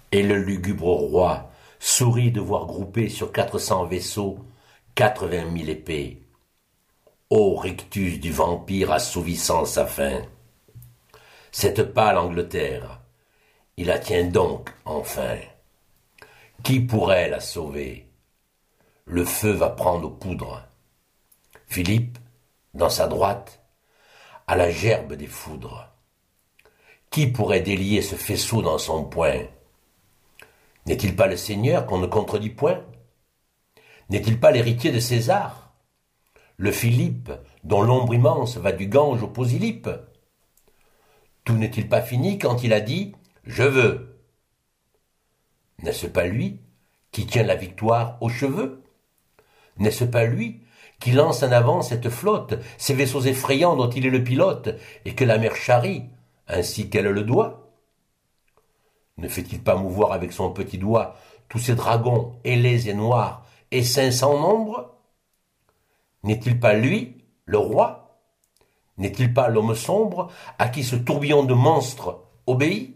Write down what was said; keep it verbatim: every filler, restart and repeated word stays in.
Et le lugubre roi sourit de voir grouper sur quatre cents vaisseaux quatre-vingt mille épées. Ô rictus du vampire assouvissant sa faim! Cette pâle Angleterre, il la tient donc enfin. Qui pourrait la sauver? Le feu va prendre aux poudres. Philippe, dans sa droite, a la gerbe des foudres. Qui pourrait délier ce faisceau dans son poing? N'est-il pas le Seigneur qu'on ne contredit point? N'est-il pas l'héritier de César? Le Philippe, dont l'ombre immense va du Gange au Posillipe? Tout n'est-il pas fini quand il a dit « Je veux » N'est-ce pas lui qui tient la victoire aux cheveux? N'est-ce pas lui qui lance en avant cette flotte, ces vaisseaux effrayants dont il est le pilote, et que la mer charrie, ainsi qu'elle le doit? Ne fait-il pas mouvoir avec son petit doigt tous ces dragons ailés et noirs, et cinq cents nombres? N'est-il pas lui, le roi? N'est-il pas l'homme sombre à qui ce tourbillon de monstres obéit?